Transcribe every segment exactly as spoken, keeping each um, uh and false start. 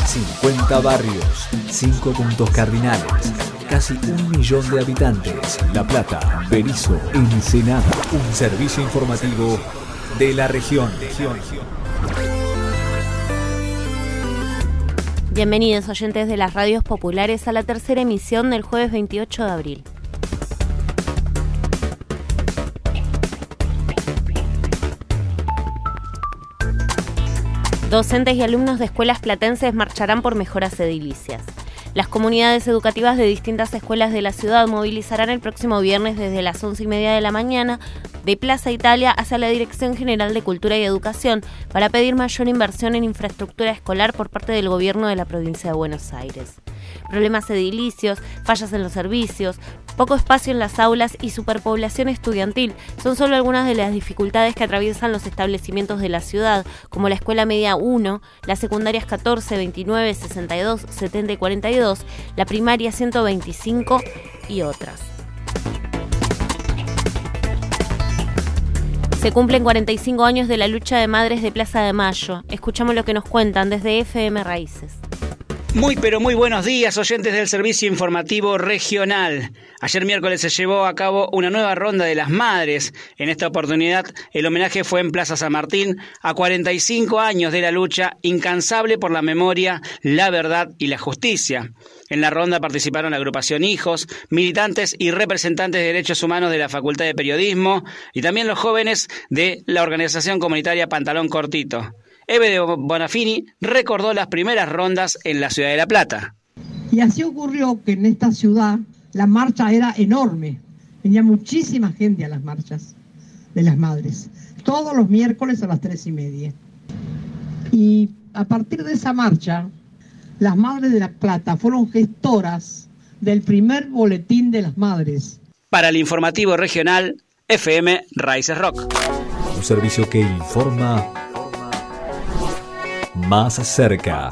cincuenta barrios, cinco puntos cardinales, casi un millón de habitantes. La Plata, Berisso, Ensenada. Un servicio informativo de la región. Bienvenidos, oyentes de las radios populares, a la tercera emisión del jueves veintiocho de abril. Docentes y alumnos de escuelas platenses marcharán por mejoras edilicias. Las comunidades educativas de distintas escuelas de la ciudad movilizarán el próximo viernes desde las once y media de la mañana de Plaza Italia hacia la Dirección General de Cultura y Educación para pedir mayor inversión en infraestructura escolar por parte del gobierno de la provincia de Buenos Aires. Problemas edilicios, fallas en los servicios, poco espacio en las aulas y superpoblación estudiantil son solo algunas de las dificultades que atraviesan los establecimientos de la ciudad, como la Escuela Media uno, las secundarias catorce, veintinueve, sesenta y dos, setenta y cuarenta y dos, la primaria ciento veinticinco y otras. Se cumplen cuarenta y cinco años de la lucha de madres de Plaza de Mayo. Escuchamos lo que nos cuentan desde F M Raíces. Muy pero muy buenos días, oyentes del Servicio Informativo Regional. Ayer miércoles se llevó a cabo una nueva ronda de las madres. En esta oportunidad el homenaje fue en Plaza San Martín a cuarenta y cinco años de la lucha incansable por la memoria, la verdad y la justicia. En la ronda participaron la agrupación Hijos, militantes y representantes de derechos humanos de la Facultad de Periodismo y también los jóvenes de la organización comunitaria Pantalón Cortito. Eve de Bonafini recordó las primeras rondas en la ciudad de La Plata. Y así ocurrió que en esta ciudad la marcha era enorme. Venía muchísima gente a las marchas de las madres, todos los miércoles a las tres y media. Y a partir de esa marcha, las madres de La Plata fueron gestoras del primer boletín de las madres. Para el informativo regional, F M Raíces Rock. Un servicio que informa más cerca.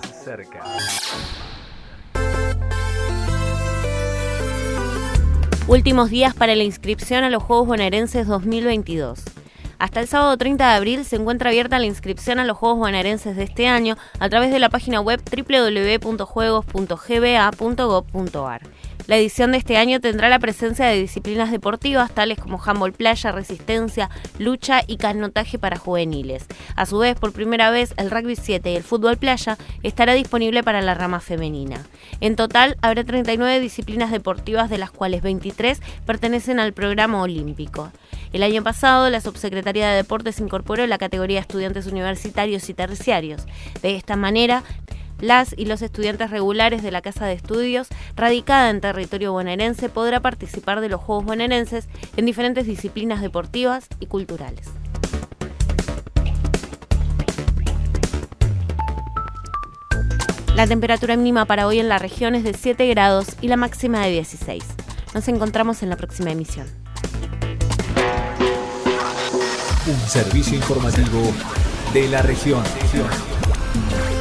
Últimos días para la inscripción a los Juegos Bonaerenses dos mil veintidós. Hasta el sábado treinta de abril se encuentra abierta la inscripción a los Juegos Bonaerenses de este año a través de la página web doble u doble u doble u punto juegos punto g b a punto gob punto a r. La edición de este año tendrá la presencia de disciplinas deportivas tales como handball playa, resistencia, lucha y canotaje para juveniles. A su vez, por primera vez, el rugby siete y el fútbol playa estará disponible para la rama femenina. En total, habrá treinta y nueve disciplinas deportivas, de las cuales veintitrés pertenecen al programa olímpico. El año pasado, la Subsecretaría de Deportes incorporó la categoría de estudiantes universitarios y terciarios. De esta manera, las y los estudiantes regulares de la Casa de Estudios, radicada en territorio bonaerense, podrá participar de los Juegos Bonaerenses en diferentes disciplinas deportivas y culturales. La temperatura mínima para hoy en la región es de siete grados y la máxima de dieciséis. Nos encontramos en la próxima emisión. Un servicio informativo de la región.